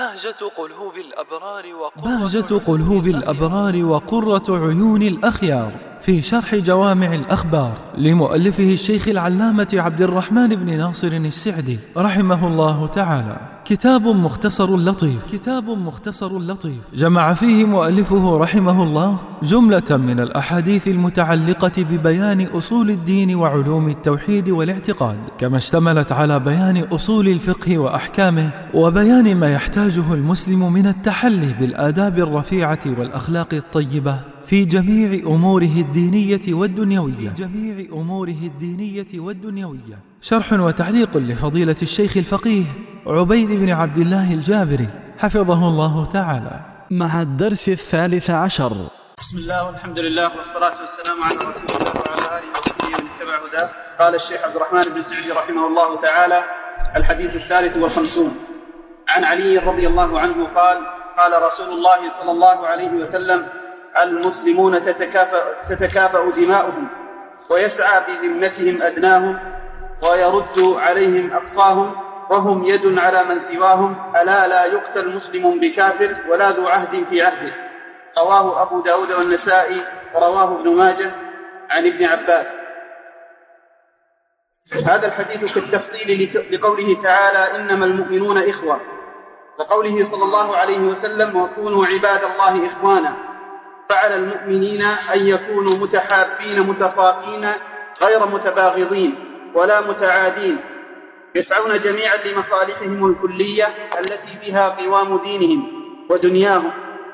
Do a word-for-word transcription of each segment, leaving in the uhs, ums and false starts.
بهجة قلوب الأبرار بهجة قلوب الأبرار وقرة عيون الأخيار في شرح جوامع الأخبار لمؤلفه الشيخ العلامة عبد الرحمن بن ناصر السعدي رحمه الله تعالى. كتاب مختصر لطيف كتاب مختصر لطيف جمع فيه مؤلفه رحمه الله جملة من الأحاديث المتعلقة ببيان أصول الدين وعلوم التوحيد والاعتقاد، كما اشتملت على بيان أصول الفقه وأحكامه وبيان ما يحتاجه المسلم من التحلي بالآداب الرفيعة والأخلاق الطيبة في جميع أموره الدينية والدنيوية في جميع أموره الدينية والدنيوية. شرح وتعليق لفضيلة الشيخ الفقيه عبيد بن عبد الله الجابري حفظه الله تعالى، مع الدرس الثالث عشر. بسم الله والحمد لله والصلاة والسلام على رسول الله وعلى آله وصحبه ومن اتبع هداه. قال الشيخ عبد الرحمن بن سعدي رحمه الله تعالى: الحديث الثالث والخمسون. عن علي رضي الله عنه قال: قال رسول الله صلى الله عليه وسلم: المسلمون تتكافأ, تتكافأ دماؤهم ويسعى بذمتهم أدناهم ويرد عليهم أقصاهم وهم يد على من سواهم، ألا لا يقتل مسلم بكافر ولا ذو عهد في عهده. رواه أبو داود والنسائي ورواه ابن ماجه عن ابن عباس. هذا الحديث في التفصيل لقوله تعالى: إنما المؤمنون إخوة، وقوله صلى الله عليه وسلم: وكونوا عباد الله إخوانا. فعلى المؤمنين أن يكونوا متحابين متصافين غير متباغضين ولا متعادين، يسعون جميعا لمصالحهم الكلية التي بها قوام دينهم ودنياهم.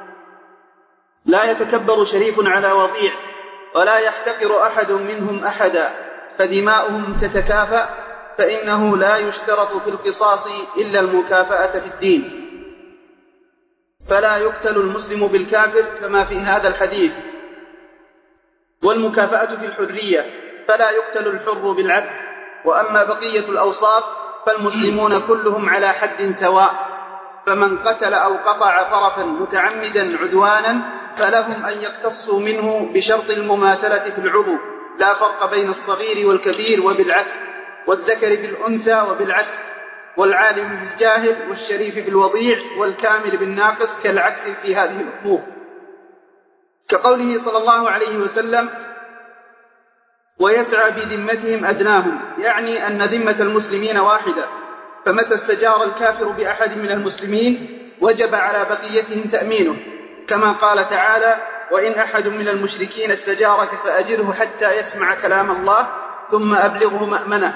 لا يتكبر شريف على وضيع ولا يحتقر أحد منهم أحدا، فدماؤهم تتكافأ، فإنه لا يشترط في القصاص إلا المكافأة في الدين. فلا يقتل المسلم بالكافر كما في هذا الحديث. والمكافأة في الحرية، فلا يقتل الحر بالعبد. وأما بقية الأوصاف فالمسلمون كلهم على حد سواء، فمن قتل أو قطع طرفا متعمدا عدوانا فلهم أن يقتصوا منه بشرط المماثلة في العضو، لا فرق بين الصغير والكبير وبالعكس، والذكر بالأنثى وبالعكس، والعالم بالجاهل والشريف بالوضيع والكامل بالناقص كالعكس في هذه الأمور. كقوله صلى الله عليه وسلم: ويسعى بذمتهم أدناهم، يعني أن ذمة المسلمين واحدة، فمتى استجار الكافر بأحد من المسلمين وجب على بقيتهم تأمينه، كما قال تعالى: وإن أحد من المشركين استجارك فأجره حتى يسمع كلام الله ثم أبلغه مأمنه.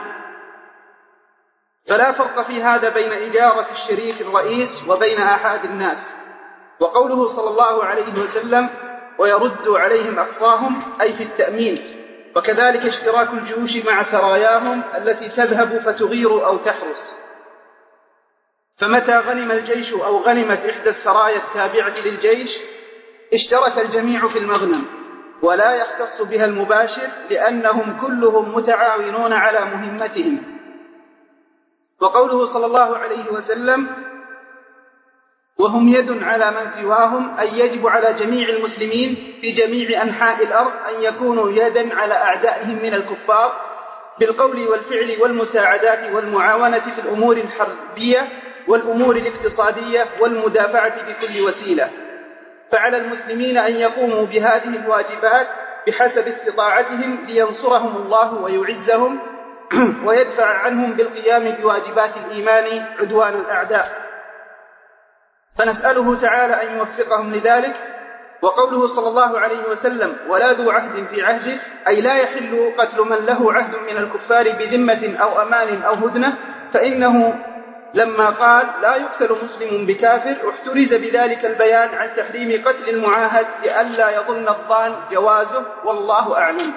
فلا فرق في هذا بين إجارة الشريف الرئيس وبين أحد الناس. وقوله صلى الله عليه وسلم: ويرد عليهم أقصاهم، أي في التأمين. وكذلك اشتراك الجيوش مع سراياهم التي تذهب فتغير أو تحرس. فمتى غنم الجيش أو غنمت إحدى السرايا التابعة للجيش اشترك الجميع في المغنم، ولا يختص بها المباشر، لأنهم كلهم متعاونون على مهمتهم. وقوله صلى الله عليه وسلم: وهم يد على من سواهم، أي يجب على جميع المسلمين في جميع أنحاء الأرض أن يكونوا يدا على أعدائهم من الكفار بالقول والفعل والمساعدات والمعاونة في الأمور الحربية والأمور الاقتصادية والمدافعة بكل وسيلة. فعلى المسلمين أن يقوموا بهذه الواجبات بحسب استطاعتهم لينصرهم الله ويعزهم ويدفع عنهم بالقيام بواجبات الإيمان عدوان الأعداء. فنسأله تعالى أن يوفقهم لذلك. وقوله صلى الله عليه وسلم: ولا ذو عهد في عهده، أي لا يحل قتل من له عهد من الكفار بذمة أو أمان أو هدنة، فإنه لما قال لا يقتل مسلم بكافر احترز بذلك البيان عن تحريم قتل المعاهد لئلا يظن الظان جوازه، والله أعلم.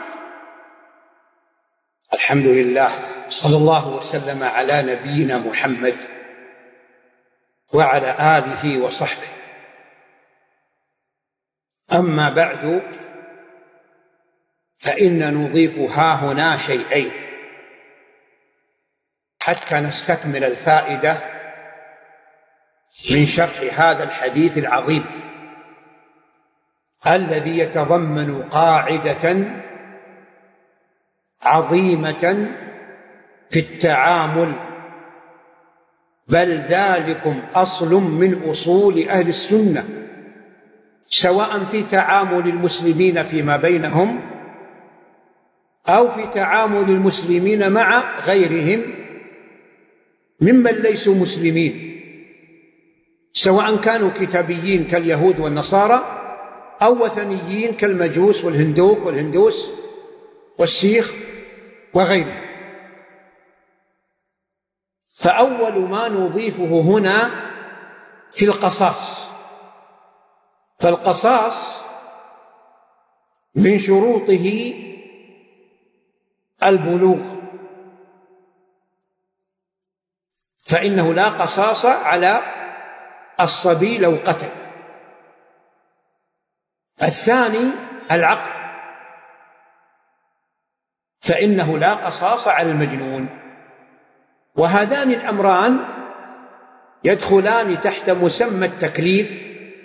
الحمد لله، صلى الله وسلم على نبينا محمد وعلى آله وصحبه. أما بعد، فإن نضيف هاهنا شيئين حتى نستكمل الفائدة من شرح هذا الحديث العظيم الذي يتضمن قاعدة عظيمة في التعامل بل ذلكم أصل من أصول أهل السنة، سواء في تعامل المسلمين فيما بينهم أو في تعامل المسلمين مع غيرهم ممن ليسوا مسلمين، سواء كانوا كتابيين كاليهود والنصارى أو وثنيين كالمجوس والهندوك والهندوس والسيخ وغيرهم. فأول ما نضيفه هنا في القصاص، فالقصاص من شروطه البلوغ، فإنه لا قصاص على الصبي لو قتل. الثاني العقل، فإنه لا قصاص على المجنون. وهذان الأمران يدخلان تحت مسمى التكليف،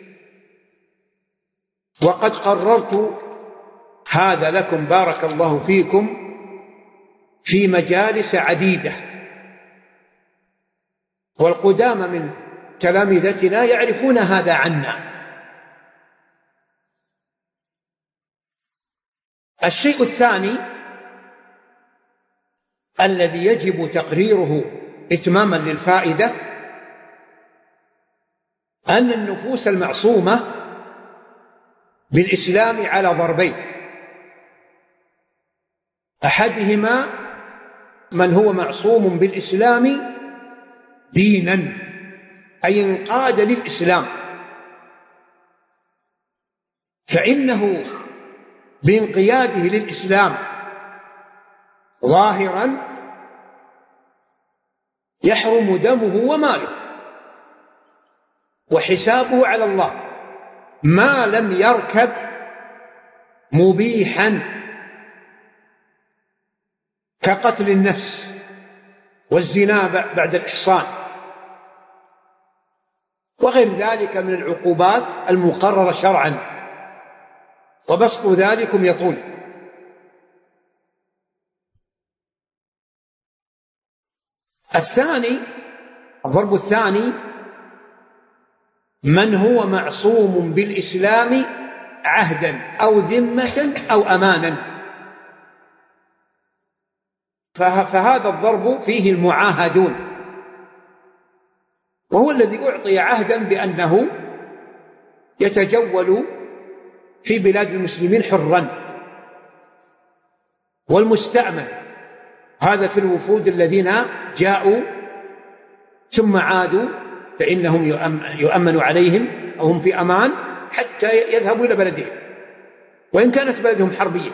وقد قررت هذا لكم بارك الله فيكم في مجالس عديدة، والقدام من تلامذتنا يعرفون هذا عنا. الشيء الثاني الذي يجب تقريره إتماما للفائدة أن النفوس المعصومة بالإسلام على ضربين: أحدهما من هو معصوم بالإسلام دينا، أي انقاد للإسلام، فإنه بانقياده للإسلام ظاهرا يحرم دمه وماله وحسابه على الله ما لم يركب مبيحا كقتل النفس والزنا بعد الإحصان وغير ذلك من العقوبات المقررة شرعا، وبسط ذلكم يطول. الثاني الضرب الثاني من هو معصوم بالإسلام عهدا أو ذمة أو أمانا، فهذا الضرب فيه المعاهدون، وهو الذي أعطي عهدا بأنه يتجول في بلاد المسلمين حرا، والمستأمن هذا في الوفود الذين جاءوا ثم عادوا فإنهم يؤمن عليهم أو هم في أمان حتى يذهبوا إلى بلدهم وإن كانت بلدهم حربية.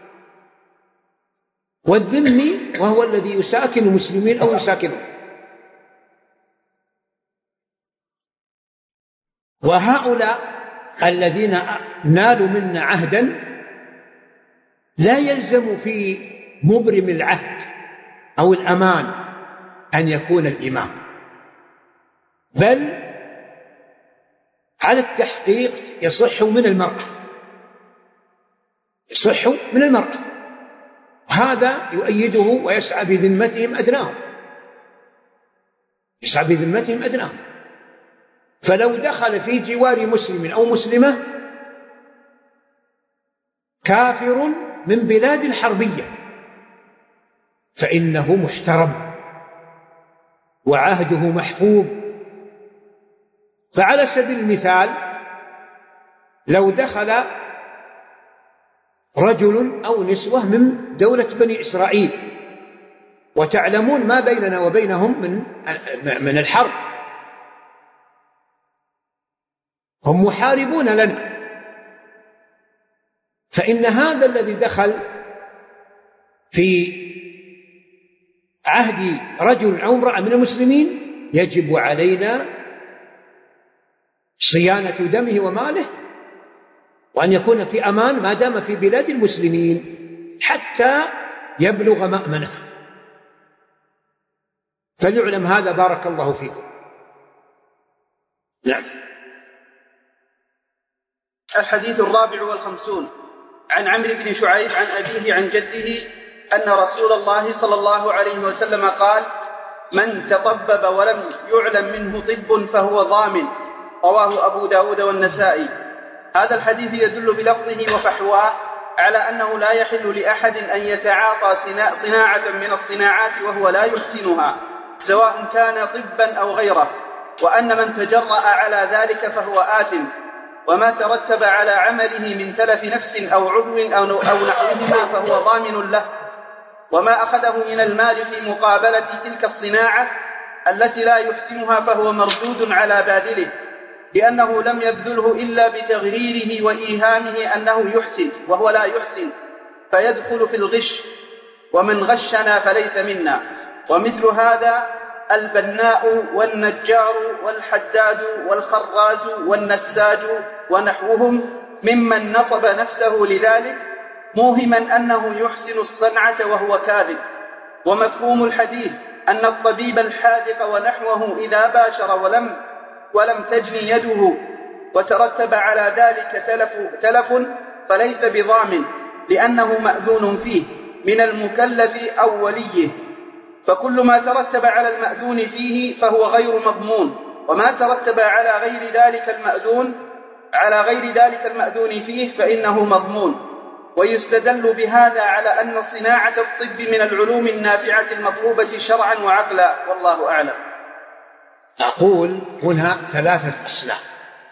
والذمي وهو الذي يساكن المسلمين أو يساكنهم. وهؤلاء الذين نالوا منا عهدا لا يلزم في مبرم العهد أو الأمان أن يكون الإمام، بل على التحقيق يصح من المرأة، يصح من المرأة، هذا يؤيده ويسعى بذمتهم أدناهم، يسعى بذمتهم أدناهم. فلو دخل في جوار مسلم أو مسلمة كافر من بلاد حربية فإنه محترم وعهده محفوظ. فعلى سبيل المثال لو دخل رجل أو نسوة من دولة بني إسرائيل، وتعلمون ما بيننا وبينهم من من الحرب، هم محاربون لنا، فإن هذا الذي دخل في عهد رجل أو امرأة من المسلمين يجب علينا صيانة دمه وماله، وأن يكون في أمان ما دام في بلاد المسلمين حتى يبلغ مأمنه. فليعلم هذا بارك الله فيكم. نعم. الحديث الرابع والخمسون عن عمرو بن شعيب عن أبيه عن جده أن رسول الله صلى الله عليه وسلم قال: من تطبب ولم يعلم منه طب فهو ضامن. رواه أبو داود والنسائي. هذا الحديث يدل بلفظه وفحواه على أنه لا يحل لأحد أن يتعاطى صناعة من الصناعات وهو لا يحسنها سواء كان طبا أو غيره، وأن من تجرأ على ذلك فهو آثم، وما ترتب على عمله من تلف نفس أو عضو أو نحوهما فهو ضامن له، وما أخذه من المال في مقابلة تلك الصناعة التي لا يحسنها فهو مردود على باذله، لأنه لم يبذله إلا بتغريره وإيهامه أنه يحسن وهو لا يحسن، فيدخل في الغش، ومن غشنا فليس منا. ومثل هذا البناء والنجار والحداد والخراز والنساج ونحوهم ممن نصب نفسه لذلك موهما أنه يحسن الصنعة وهو كاذب. ومفهوم الحديث أن الطبيب الحاذق ونحوه إذا باشر ولم ولم تجني يده وترتب على ذلك تلف, تلف فليس بضامن، لأنه مأذون فيه من المكلف أو وليه، فكل ما ترتب على المأذون فيه فهو غير مضمون، وما ترتب على غير ذلك المأذون على غير ذلك المأذون فيه فإنه مضمون. ويستدل بهذا على أن صناعة الطب من العلوم النافعة المطلوبة شرعا وعقلا، والله أعلم. أقول هنا ثلاثة أصناف: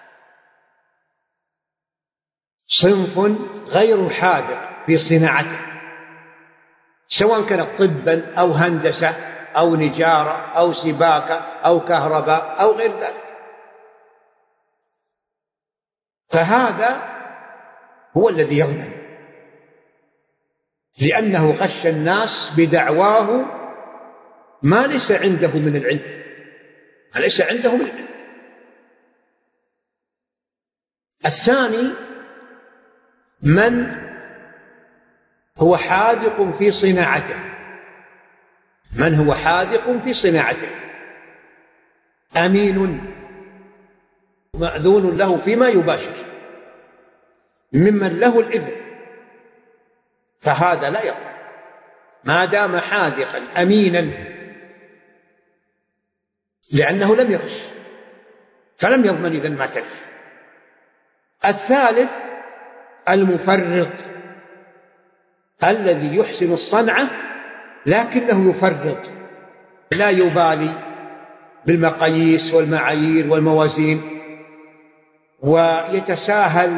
صنف غير حاذق في صناعته، سواء كانت طبا أو هندسة أو نجارة أو سباكة أو كهرباء أو غير ذلك، فهذا هو الذي يظلم، لأنه غش الناس بدعواه ما ليس عنده من العلم، ما ليس عنده من العلم. الثاني من هو حاذق في صناعته، من هو حاذق في صناعته أمين مأذون له فيما يباشر ممن له الإذن، فهذا لا يضمن ما دام حاذقا أمينا، لأنه لم يغش فلم يضمن إذن ما تلف. الثالث المفرط الذي يحسن الصنعة لكنه يفرط، لا يبالي بالمقاييس والمعايير والموازين، ويتساهل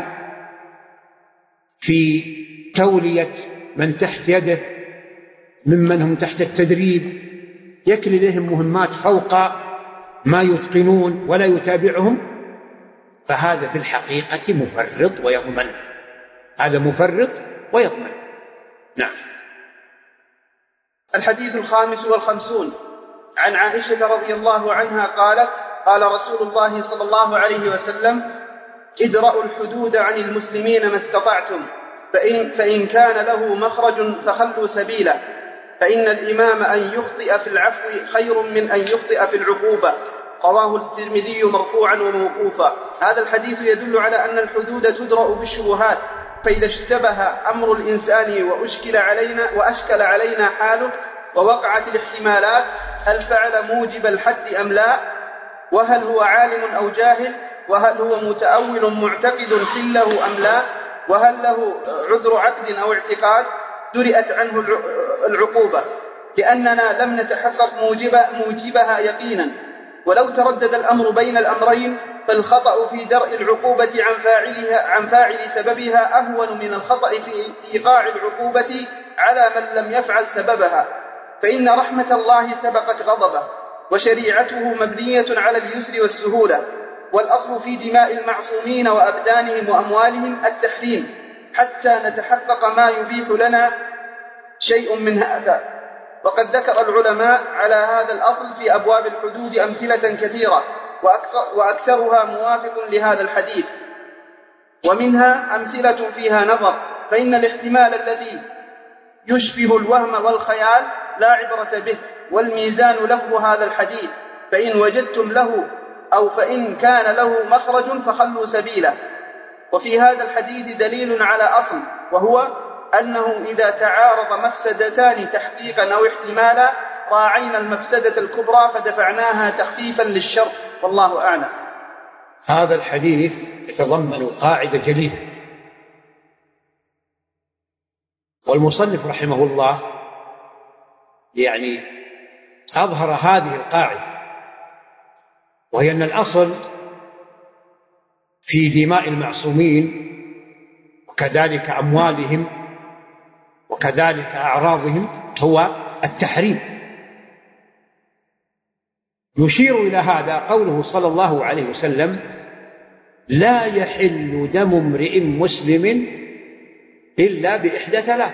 في تولية من تحت يده ممن هم تحت التدريب، يكل إليهم مهمات فوق ما يتقنون ولا يتابعهم، فهذا في الحقيقة مفرط ويضمن، هذا مفرط ويضمن. نعم. الحديث الخامس والخمسون عن عائشة رضي الله عنها قالت: قال رسول الله صلى الله عليه وسلم: ادرأوا الحدود عن المسلمين ما استطعتم، فإن, فإن كان له مخرج فخلوا سبيله، فإن الإمام أن يخطئ في العفو خير من أن يخطئ في العقوبة. رواه الترمذي مرفوعا وموقوفا. هذا الحديث يدل على أن الحدود تدرأ بالشبهات، فإذا اشتبه أمر الإنسان وأشكل علينا, وأشكل علينا حاله ووقعت الاحتمالات، هل فعل موجب الحد أم لا، وهل هو عالم أو جاهل، وهل هو متأول معتقد حله أم لا، وهل له عذر عقد أو اعتقاد، درئت عنه العقوبة، لأننا لم نتحقق موجب موجبها يقينا. ولو تردد الأمر بين الأمرين فالخطأ في درء العقوبة عن فاعلها عن فاعل سببها أهون من الخطأ في إيقاع العقوبة على من لم يفعل سببها، فإن رحمة الله سبقت غضبه، وشريعته مبنية على اليسر والسهولة، والأصل في دماء المعصومين وأبدانهم وأموالهم التحريم، حتى نتحقق ما يبيح لنا شيء من هذا. وقد ذكر العلماء على هذا الأصل في أبواب الحدود أمثلة كثيرة، وأكثر وأكثرها موافق لهذا الحديث، ومنها أمثلة فيها نظر، فإن الاحتمال الذي يشبه الوهم والخيال لا عبرة به، والميزان لفظ هذا الحديث، فإن وجدتم له أو فإن كان له مخرج فخلوا سبيله. وفي هذا الحديث دليل على أصل، وهو أنه إذا تعارض مفسدتان تحقيقا أو احتمالا راعينا المفسدة الكبرى فدفعناها تخفيفا للشر، والله أعلم. هذا الحديث يتضمن قاعدة جليلة، والمصنف رحمه الله يعني أظهر هذه القاعدة، وهي أن الأصل في دماء المعصومين وكذلك أموالهم وكذلك أعراضهم هو التحريم. يشير إلى هذا قوله صلى الله عليه وسلم: لا يحل دم امرئ مسلم إلا بإحدى ثلاث: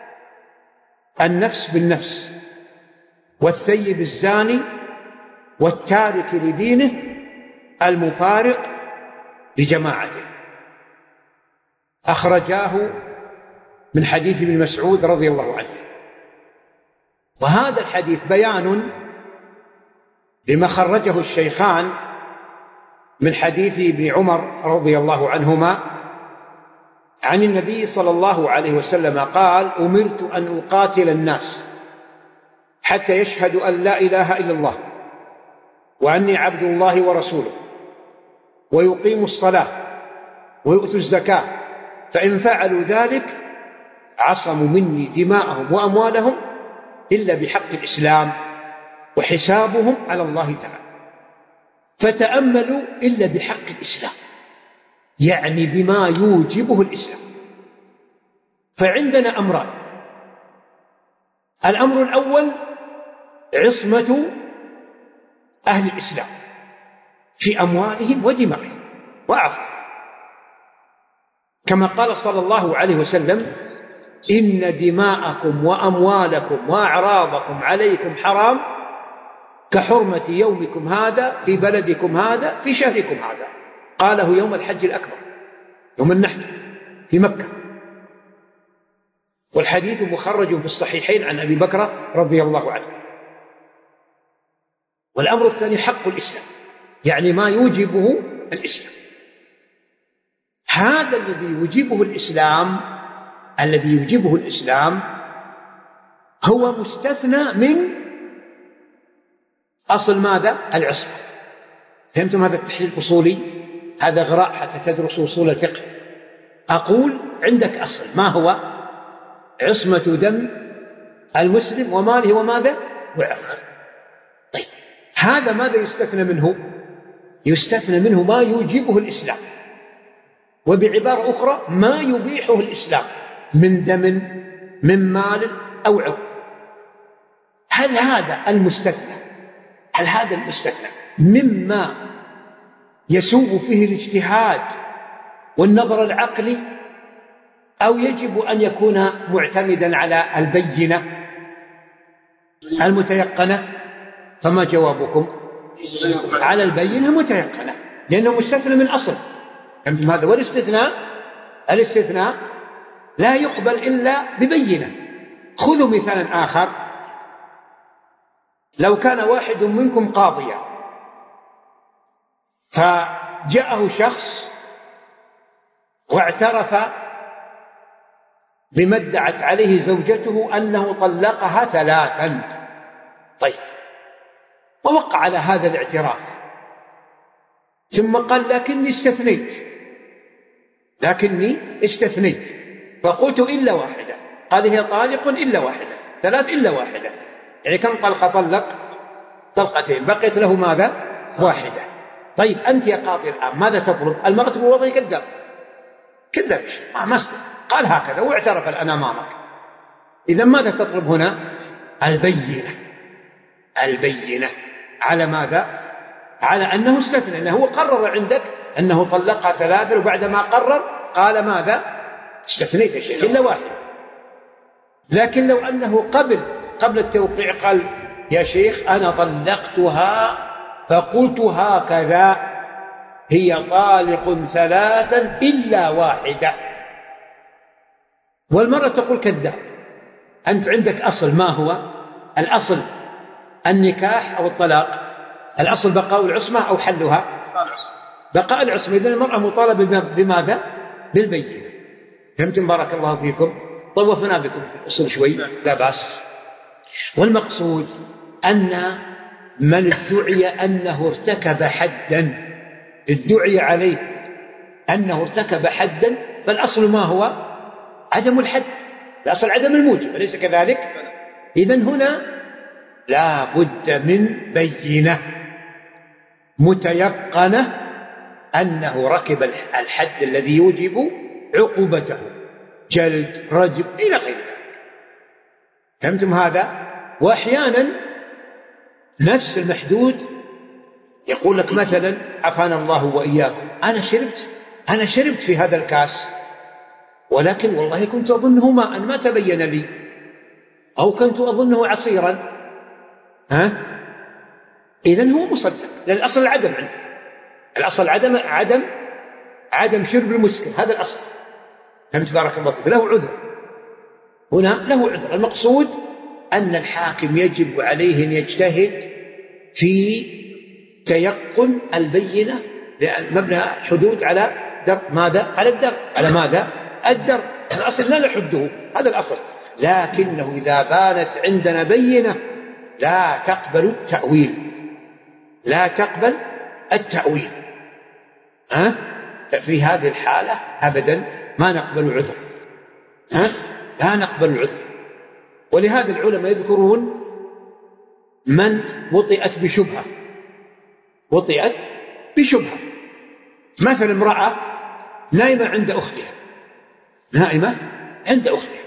النفس بالنفس، والثيب الزاني، والتارك لدينه المفارق لجماعته. أخرجاه من حديث ابن مسعود رضي الله عنه. وهذا الحديث بيان لما خرجه الشيخان من حديث ابن عمر رضي الله عنهما عن النبي صلى الله عليه وسلم قال: أمرت أن أقاتل الناس حتى يشهدوا أن لا إله إلا الله وأني عبد الله ورسوله، ويقيموا الصلاة ويؤتوا الزكاة، فإن فعلوا ذلك عصموا مني دماءهم وأموالهم إلا بحق الإسلام، وحسابهم على الله تعالى. فتأملوا: إلا بحق الإسلام، يعني بما يوجبه الإسلام. فعندنا أمران: الأمر الأول عصمة أهل الإسلام في أموالهم ودمائهم وأعراضهم، كما قال صلى الله عليه وسلم: إن دماءكم وأموالكم وأعراضكم عليكم حرام كحرمة يومكم هذا في بلدكم هذا في شهركم هذا. قاله يوم الحج الأكبر، يوم النحر في مكة. والحديث مخرج في الصحيحين عن أبي بكر رضي الله عنه. والأمر الثاني حق الإسلام، يعني ما يوجبه الإسلام. هذا الذي يوجبه الإسلام الذي يوجبه الإسلام هو مستثنى من أصل ماذا؟ العصمة. فهمتم هذا التحليل الأصولي؟ هذا غراء حتى تدرسوا أصول الفقه. أقول عندك أصل، ما هو؟ عصمة دم المسلم وماله وماذا؟ وعرضه. طيب هذا ماذا يستثنى منه؟ يستثنى منه ما يوجبه الإسلام، وبعبارة أخرى ما يبيحه الإسلام من دم من مال أو عرض. هل هذا المستثنى هل هذا المستثنى مما يسوغ فيه الاجتهاد والنظر العقلي، أو يجب أن يكون معتمدا على البينة المتيقنة؟ فما جوابكم؟ على البينة المتيقنة، لأنه مستثنى من أصل. فهمتم هذا؟ والاستثناء الاستثناء لا يقبل إلا ببينة. خذوا مثالا آخر: لو كان واحد منكم قاضيا فجاءه شخص واعترف بما ادعت عليه زوجته أنه طلقها ثلاثا. طيب، ووقع على هذا الاعتراف، ثم قال: لكني استثنيت لكني استثنيت فقلت إلا واحدة. قال: هي طالق إلا واحدة، ثلاث إلا واحدة، يعني كم طلقة طلق؟ طلقتين، بقيت له ماذا؟ واحدة. طيب أنت يا قاضي الآن ماذا تطلب؟ المرأة تقول: والله كذاب كذاب ما استثنى، قال هكذا واعترف الآن أمامك. إذا ماذا تطلب هنا؟ البينة. البينة على ماذا؟ على أنه استثنى، أنه هو قرر عندك أنه طلقها ثلاثة، وبعدما قرر قال ماذا؟ استثنيت يا شيخ إلا واحدة. لكن لو أنه قبل قبل التوقيع قال: يا شيخ أنا طلقتها فقلت هكذا، هي طالق ثلاثا إلا واحدة، والمرأة تقول كذاب، أنت عندك أصل، ما هو الأصل؟ النكاح أو الطلاق؟ الأصل بقاء العصمة أو حلها؟ بقاء العصمة. إذن المرأة مطالبة بماذا؟ بالبينة. فهمتم؟ بارك الله فيكم. طوفنا بكم في الأصول شوي، لا بأس. والمقصود أن من ادعي أنه ارتكب حدا ادعي عليه أنه ارتكب حدا، فالأصل ما هو؟ عدم الحد، الأصل عدم الموجب، أليس كذلك؟ إذن هنا لا بد من بينة متيقنة أنه ركب الحد الذي يوجب عقوبته، جلد، رجم، إلى غير ذلك. فهمتم هذا؟ وأحيانا نفس المحدود يقول لك مثلا عافانا الله وإياكم، أنا شربت أنا شربت في هذا الكاس، ولكن والله كنت أظنه ماء ما تبين لي، أو كنت أظنه عصيرا. ها؟ إذن هو مصدق، لأن الأصل العدم عنده، الأصل عدم عدم عدم شرب المسكر، هذا الأصل. فهمت بارك الله فيك؟ له عذر هنا، له عذر. المقصود أن الحاكم يجب عليه أن يجتهد في تيقن البينة، لأن مبنى الحدود على در ماذا؟ على الدر، على ماذا؟ الدر. الأصل لا نحده، هذا الأصل، لكنه إذا بانت عندنا بينة لا تقبل التأويل، لا تقبل التأويل. ها؟ في هذه الحالة أبدا ما نقبل العذر، ها؟ لا نقبل العذر. ولهذا العلماء يذكرون من وطئت بشبهة، وطئت بشبهة، مثل امرأة نائمة عند أختها، نائمة عند أختها،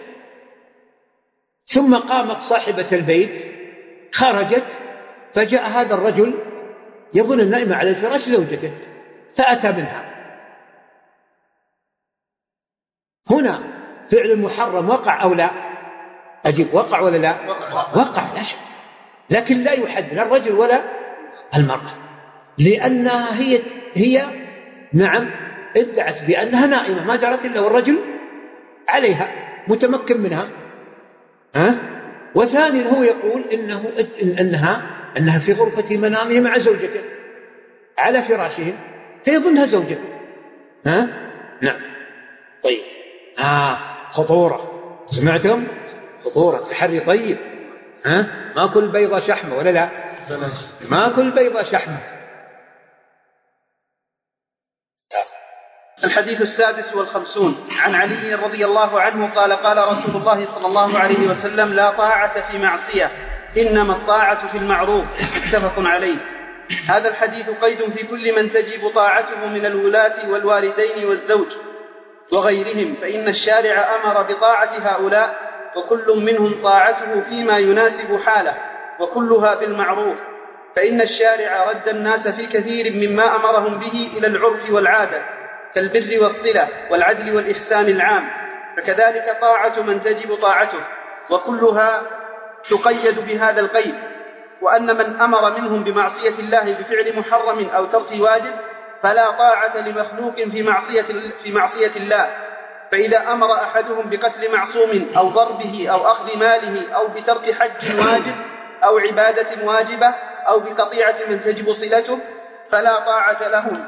ثم قامت صاحبة البيت خرجت، فجاء هذا الرجل يظن النائمة على الفراش زوجته، فأتى منها. هنا فعل محرم وقع أو لا؟ أجيب وقع ولا لا؟ وقع لا شك، لكن لا يحد لا الرجل ولا المرأة، لأنها هي هي نعم ادعت بأنها نائمة ما درت إلا والرجل عليها متمكن منها. ها؟ وثانيا هو يقول إنه إن أنها أنها في غرفة منامه مع زوجته على فراشهم، فيظنها زوجته. ها؟ نعم. طيب، آه خطورة، سمعتم؟ خطورة تحري. طيب، ها؟ ما كل بيضة شحمة ولا لا؟ ما كل بيضة شحمة. الحديث السادس والخمسون عن علي رضي الله عنه قال قال رسول الله صلى الله عليه وسلم: لا طاعة في معصية، إنما الطاعة في المعروف. متفق عليه. هذا الحديث قيد في كل من تجب طاعته من الولاة والوالدين والزوج وغيرهم، فإن الشارع أمر بطاعة هؤلاء، وكل منهم طاعته فيما يناسب حاله، وكلها بالمعروف، فإن الشارع رد الناس في كثير مما أمرهم به إلى العرف والعادة كالبر والصلة والعدل والإحسان العام، فكذلك طاعة من تجب طاعته، وكلها تقيد بهذا القيد. وأن من أمر منهم بمعصية الله بفعل محرم أو ترك واجب فلا طاعة لمخلوق في معصية, في معصية الله. فإذا أمر أحدهم بقتل معصوم أو ضربه أو أخذ ماله أو بترك حج واجب أو عبادة واجبة أو بقطيعة من تجب صلته فلا طاعة لهم،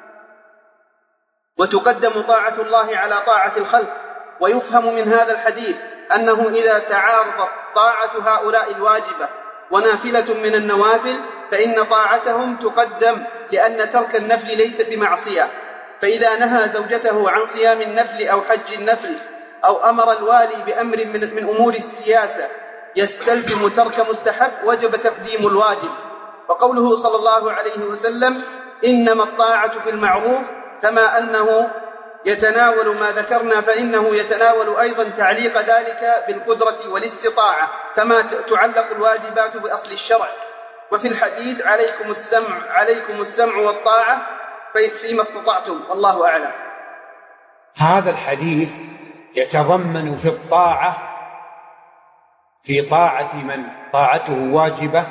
وتقدم طاعة الله على طاعة الخلق. ويفهم من هذا الحديث أنه إذا تعارضت طاعة هؤلاء الواجبة ونافلة من النوافل فإن طاعتهم تقدم، لأن ترك النفل ليس بمعصية. فإذا نهى زوجته عن صيام النفل أو حج النفل أو أمر الوالي بأمر من, من أمور السياسة يستلزم ترك مستحب وجب تقديم الواجب. وقوله صلى الله عليه وسلم: إنما الطاعة في المعروف، كما أنه يتناول ما ذكرنا فإنه يتناول أيضا تعليق ذلك بالقدرة والاستطاعة، كما تعلق الواجبات بأصل الشرع. وفي الحديث: عليكم السمع عليكم السمع والطاعة فيما استطعتم، والله أعلم. هذا الحديث يتضمن في الطاعة في طاعة من طاعته واجبة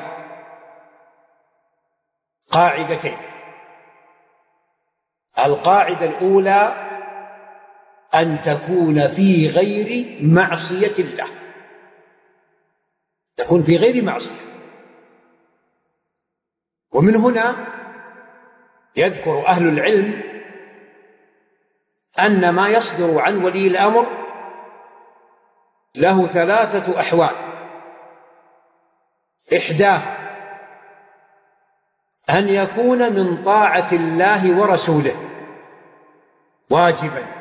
قاعدتين. القاعدة الأولى أن تكون في غير معصية الله، تكون في غير معصية. ومن هنا يذكر أهل العلم أن ما يصدر عن ولي الأمر له ثلاثة أحوال: إحداها أن يكون من طاعة الله ورسوله واجبا،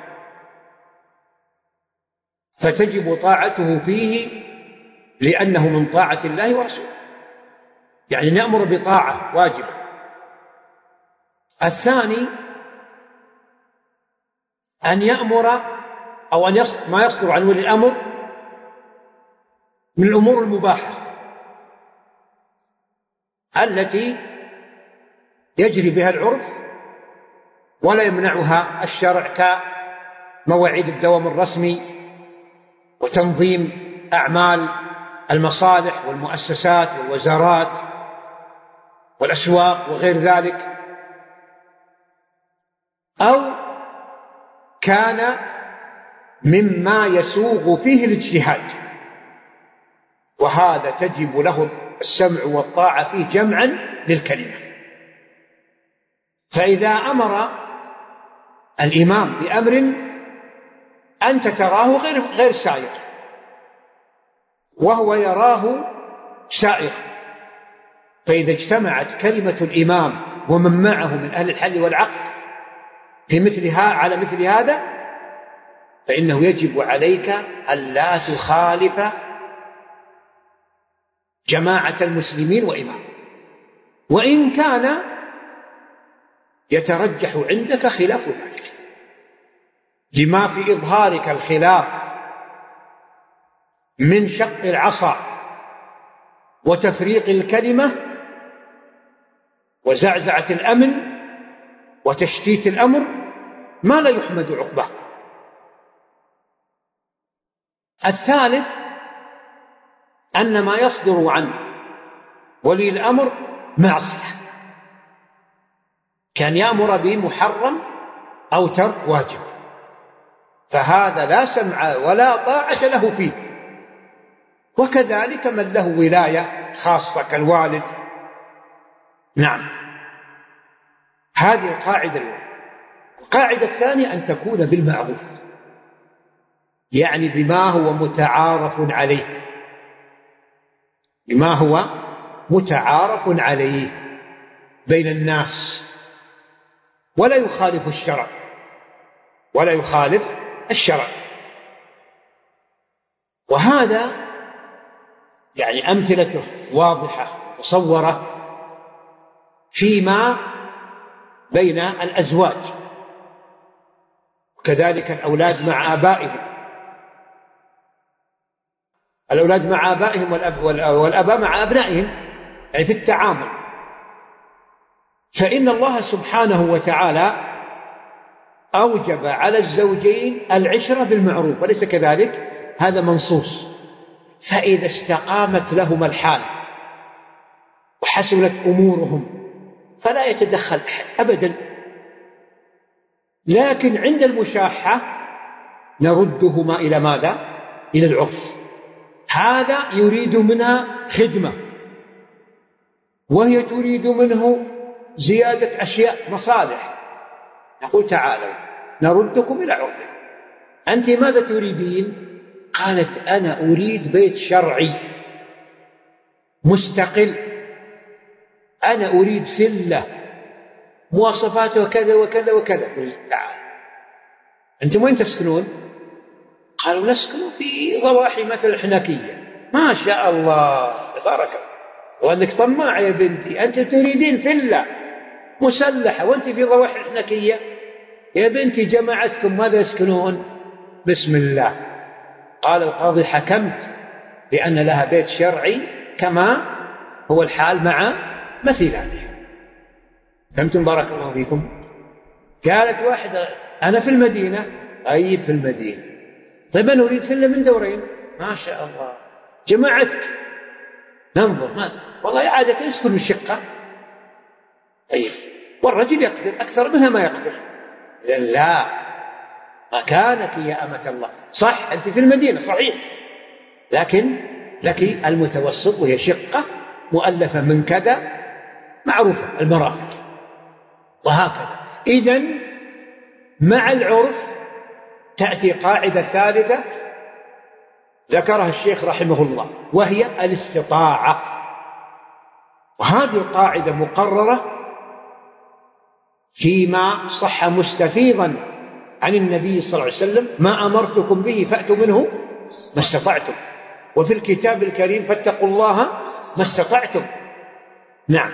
فتجب طاعته فيه لأنه من طاعة الله ورسوله، يعني نأمر بطاعة واجبة. الثاني أن يأمر أو أن يصدر ما يصدر عن ولي الأمر من الأمور المباحة التي يجري بها العرف ولا يمنعها الشرع، كمواعيد الدوام الرسمي وتنظيم أعمال المصالح والمؤسسات والوزارات والأسواق وغير ذلك، أو كان مما يسوغ فيه الاجتهاد، وهذا تجب له السمع والطاعة فيه جمعا للكلمة. فإذا أمر الإمام بأمر أنت تراه غير غير سائغ وهو يراه سائغ، فإذا اجتمعت كلمة الإمام ومن معه من أهل الحل والعقد في مثلها على مثل هذا، فإنه يجب عليك ألا تخالف جماعة المسلمين وإمامهم، وإن كان يترجح عندك خلاف ذلك لما في إظهارك الخلاف من شق العصا وتفريق الكلمة وزعزعة الأمن وتشتيت الأمر ما لا يحمد عقباه. الثالث أن ما يصدر عن ولي الأمر معصية، كان يأمر بمحرم أو ترك واجب، فهذا لا سمع ولا طاعة له فيه. وكذلك من له ولاية خاصة كالوالد. نعم، هذه القاعدة الأولى. القاعدة الثانية أن تكون بالمعروف، يعني بما هو متعارف عليه، بما هو متعارف عليه بين الناس، ولا يخالف الشرع، ولا يخالف الشرع. وهذا يعني أمثلته واضحة مصورة فيما بين الأزواج، وكذلك الأولاد مع آبائهم، الأولاد مع آبائهم والأب والآباء مع أبنائهم، يعني في التعامل. فإن الله سبحانه وتعالى أوجب على الزوجين العشرة بالمعروف، وليس كذلك؟ هذا منصوص. فإذا استقامت لهما الحال وحسنت أمورهم فلا يتدخل أحد أبدا، لكن عند المشاحة نردهما إلى ماذا؟ إلى العرف. هذا يريد منها خدمة وهي تريد منه زيادة أشياء مصالح، نقول تعالوا نردكم إلى عرفكم. أنت ماذا تريدين؟ قالت أنا أريد بيت شرعي مستقل، أنا أريد فلة مواصفاته كذا وكذا وكذا. قلت تعال أنتم وين تسكنون؟ قالوا نسكن في ضواحي مثل الحنكية. ما شاء الله تبارك الله، وأنك طماعة يا بنتي، أنت تريدين فلة مسلحة وأنت في ضواحي الحنكية؟ يا بنتي جماعتكم ماذا يسكنون؟ بسم الله. قال القاضي حكمت بأن لها بيت شرعي كما هو الحال مع مثيلاتها. فهمتم؟ بارك الله فيكم. قالت واحدة أنا في المدينة. طيب في المدينة، طيب أنا أريد فيلا من دورين. ما شاء الله، جماعتك ننظر ما والله عادة يسكن الشقة. طيب والرجل يقدر أكثر منها ما يقدر. لا، مكانك يا أمة الله، صح أنت في المدينة صحيح، لكن لك المتوسط وهي شقة مؤلفة من كذا معروفة المرافق، وهكذا. إذن مع العرف تأتي قاعدة ثالثة ذكرها الشيخ رحمه الله، وهي الاستطاعة. وهذه القاعدة مقررة فيما صح مستفيضا عن النبي صلى الله عليه وسلم: ما أمرتكم به فأتوا منه ما استطعتم، وفي الكتاب الكريم: فاتقوا الله ما استطعتم. نعم.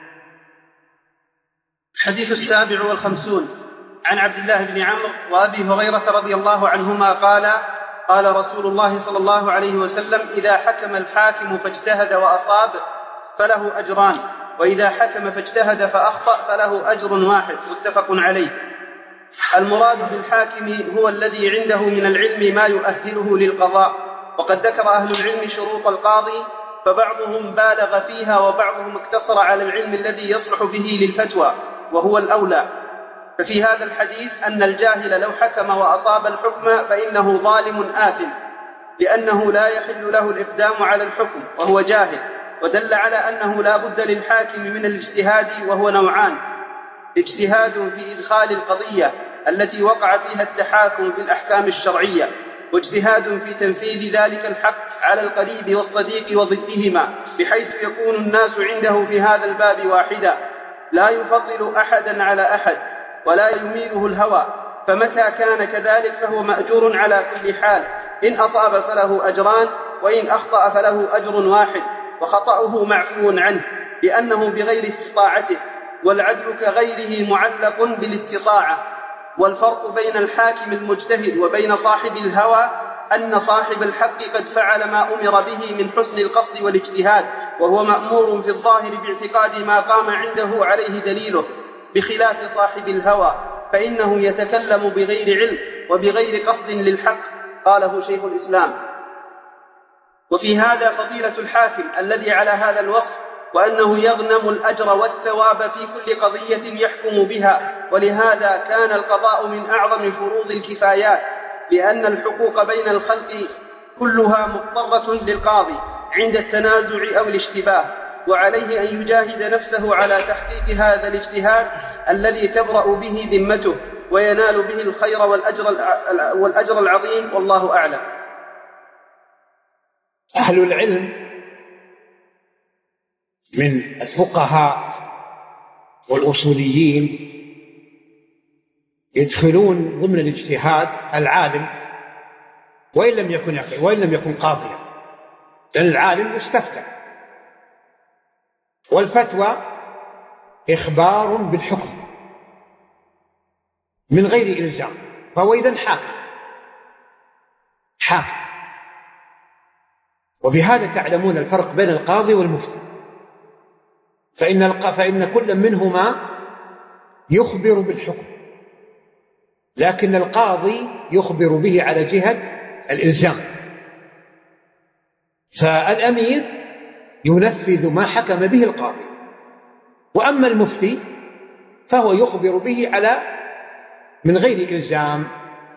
الحديث السابع والخمسون عن عبد الله بن عمرو وأبي هريرة رضي الله عنهما قال: قال رسول الله صلى الله عليه وسلم: إذا حكم الحاكم فاجتهد وأصاب فله أجران، وإذا حكم فاجتهد فأخطأ فله أجر واحد. متفق عليه. المراد بالحاكم هو الذي عنده من العلم ما يؤهله للقضاء. وقد ذكر أهل العلم شروط القاضي، فبعضهم بالغ فيها وبعضهم اقتصر على العلم الذي يصلح به للفتوى، وهو الأولى. ففي هذا الحديث أن الجاهل لو حكم وأصاب الحكم فإنه ظالم آثم، لأنه لا يحل له الإقدام على الحكم وهو جاهل. ودل على أنه لا بد للحاكم من الاجتهاد، وهو نوعان: اجتهاد في إدخال القضية التي وقع فيها التحاكم بالأحكام الشرعية، واجتهاد في تنفيذ ذلك الحق على القريب والصديق وضدهما، بحيث يكون الناس عنده في هذا الباب واحدا، لا يفضل أحدا على أحد ولا يميله الهوى. فمتى كان كذلك فهو مأجور على كل حال، إن أصاب فله أجران، وإن أخطأ فله أجر واحد، وخطأه معفو عنه لأنه بغير استطاعته، والعدل كغيره معلق بالاستطاعة. والفرق بين الحاكم المجتهد وبين صاحب الهوى أن صاحب الحق قد فعل ما أمر به من حسن القصد والاجتهاد، وهو مأمور في الظاهر باعتقاد ما قام عنده عليه دليله، بخلاف صاحب الهوى فإنه يتكلم بغير علم وبغير قصد للحق. قاله شيخ الإسلام. وفي هذا فضيلة الحاكم الذي على هذا الوصف، وأنه يغنم الأجر والثواب في كل قضية يحكم بها. ولهذا كان القضاء من أعظم فروض الكفايات، لأن الحقوق بين الخلق كلها مضطرة للقاضي عند التنازع أو الاشتباه، وعليه أن يجاهد نفسه على تحقيق هذا الاجتهاد الذي تبرأ به ذمته وينال به الخير والأجر العظيم. والله أعلم. أهل العلم من الفقهاء والأصوليين يدخلون ضمن الاجتهاد العالم وإن لم يكن وإن لم يكن قاضيا، لأن العالم يستفتى، والفتوى إخبار بالحكم من غير إلزام، فهو إذن حاكم حاكم وبهذا تعلمون الفرق بين القاضي والمفتي، فإن, فإن كل منهما يخبر بالحكم، لكن القاضي يخبر به على جهة الإلزام، فالأمير ينفذ ما حكم به القاضي، وأما المفتي فهو يخبر به على من غير إلزام.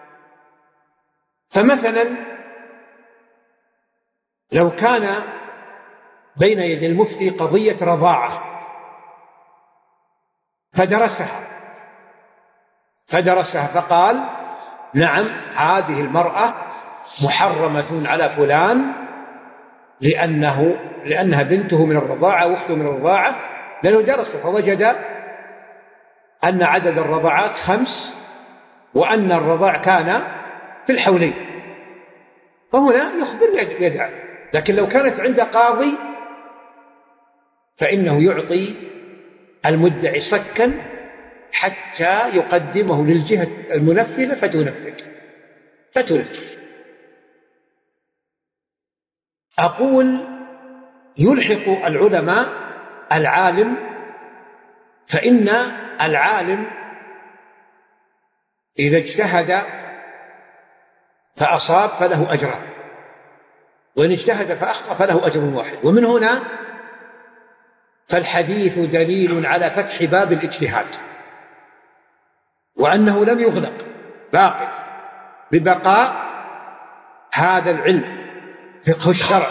فمثلا لو كان بين يدي المفتي قضية رضاعة فدرسها فدرسها فقال: نعم، هذه المرأة محرمة على فلان لأنه لأنها بنته من الرضاعة وأخته من الرضاعة، لأنه درس فوجد أن عدد الرضاعات خمس وأن الرضاع كان في الحولين، فهنا يخبر يدعى. لكن لو كانت عند قاضي فإنه يعطي المدعي صكا حتى يقدمه للجهة المنفذة فتنفذ فتنفذ أقول يلحق العلماء العالم، فإن العالم إذا اجتهد فأصاب فله أجران، وإن اجتهد فأخطأ فله أجر واحد. ومن هنا فالحديث دليل على فتح باب الاجتهاد، وأنه لم يغلق، باقي ببقاء هذا العلم فقه الشرع.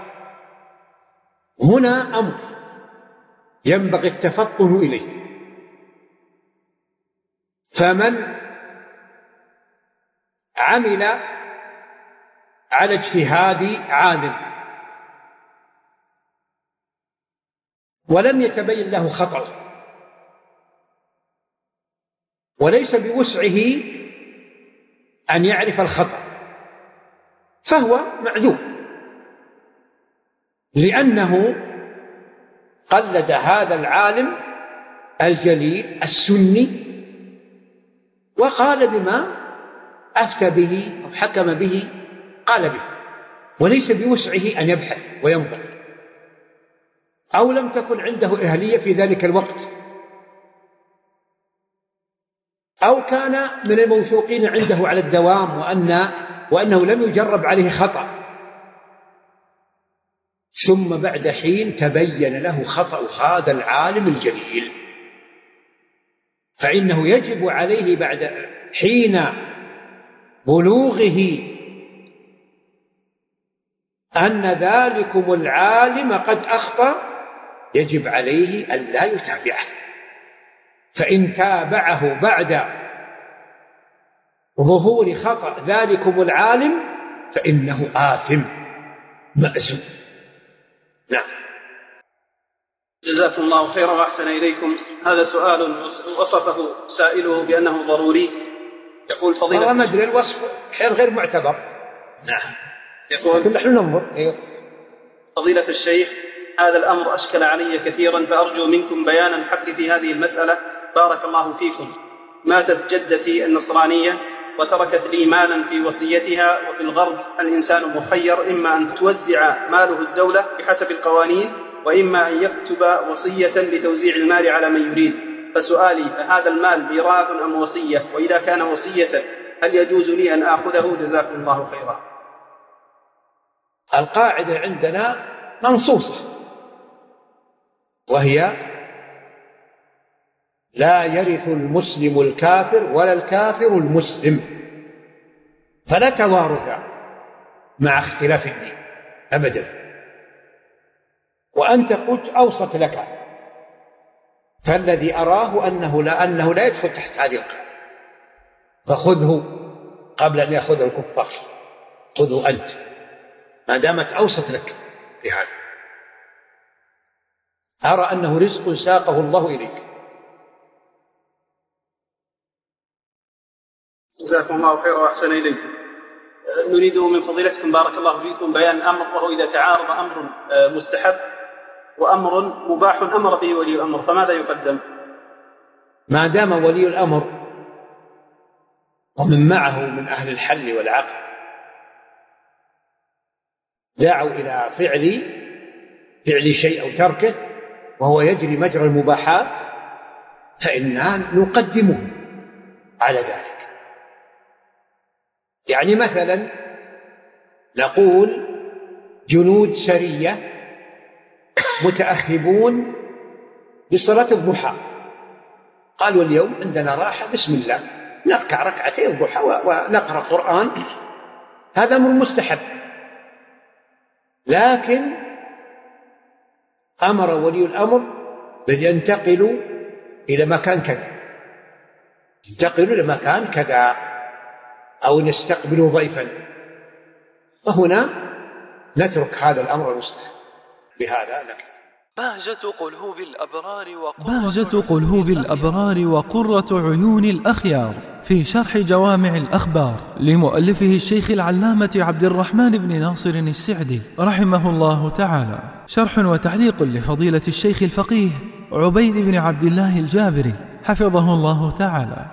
هنا أمر ينبغي التفطن إليه، فمن عمل على اجتهاد عالم ولم يتبين له خطأ وليس بوسعه أن يعرف الخطأ، فهو معذور، لأنه قلد هذا العالم الجليل السني وقال بما أفتى به أو حكم به قال به، وليس بوسعه أن يبحث وينظر، أو لم تكن عنده أهلية في ذلك الوقت، أو كان من الموثوقين عنده على الدوام وأن وأنه لم يجرب عليه خطأ، ثم بعد حين تبين له خطأ هذا العالم الجليل، فإنه يجب عليه بعد حين بلوغه أن ذلكم العالم قد أخطأ، يجب عليه أن لا يتابعه، فإن تابعه بعد ظهور خطأ ذلكم العالم فإنه آثم مأزوم. نعم. جزاكم الله خيرا وأحسن إليكم. هذا سؤال وصفه سائله بأنه ضروري. يقول فضيلة والله ما أدري الوصف غير معتبر. نعم. يقول لكن نحن ننظر. أيوه. فضيلة الشيخ، هذا الأمر أشكل علي كثيرا، فأرجو منكم بيان الحق في هذه المسألة بارك الله فيكم. ماتت جدتي النصرانية وتركت لي مالا في وصيتها، وفي الغرب الإنسان مخير إما أن توزع ماله الدولة بحسب القوانين، وإما أن يكتب وصية لتوزيع المال على من يريد. فسؤالي، هذا المال ميراث أم وصية؟ وإذا كان وصية هل يجوز لي أن آخذه؟ جزاكم الله خيرا. القاعدة عندنا منصوصة، وهي لا يرث المسلم الكافر ولا الكافر المسلم، فلا توارث مع اختلاف الدين أبدا. وأنت قلت أوصت لك، فالذي أراه أنه لا, أنه لا يدخل تحت هذه القاعدة، فخذه قبل أن يأخذه الكفار، خذه أنت ما دامت أوصت لك بهذا. أرى أنه رزق ساقه الله إليك. جزاكم الله خيرا وأحسن إليكم. نريد من فضيلتكم بارك الله فيكم بيان أمر، وهو إذا تعارض أمر مستحب وأمر مباح أمر به ولي الأمر، فماذا يقدم؟ ما دام ولي الأمر ومن معه من أهل الحل والعقد دعوا إلى فعل فعل شيء أو تركه وهو يجري مجرى المباحات، فإننا نقدمه على ذلك. يعني مثلا نقول جنود سرية متأهبون بصلاة الضحى، قالوا اليوم عندنا راحة، بسم الله نركع ركعتين الضحى ونقرأ قرآن، هذا أمر مستحب، لكن أمر ولي الأمر بأن ينتقلوا إلى مكان كذا، ينتقلوا إلى مكان كذا، أو نستقبلوا ضيفا، وهنا نترك هذا الأمر المستحب. بهذا نكتفي. بهجة قلوب الأبرار بهجة قلوب الأبرار وقرة عيون الأخيار، في شرح جوامع الأخبار لمؤلفه الشيخ العلامة عبد الرحمن بن ناصر السعدي رحمه الله تعالى، شرح وتعليق لفضيلة الشيخ الفقيه عبيد بن عبد الله الجابري حفظه الله تعالى.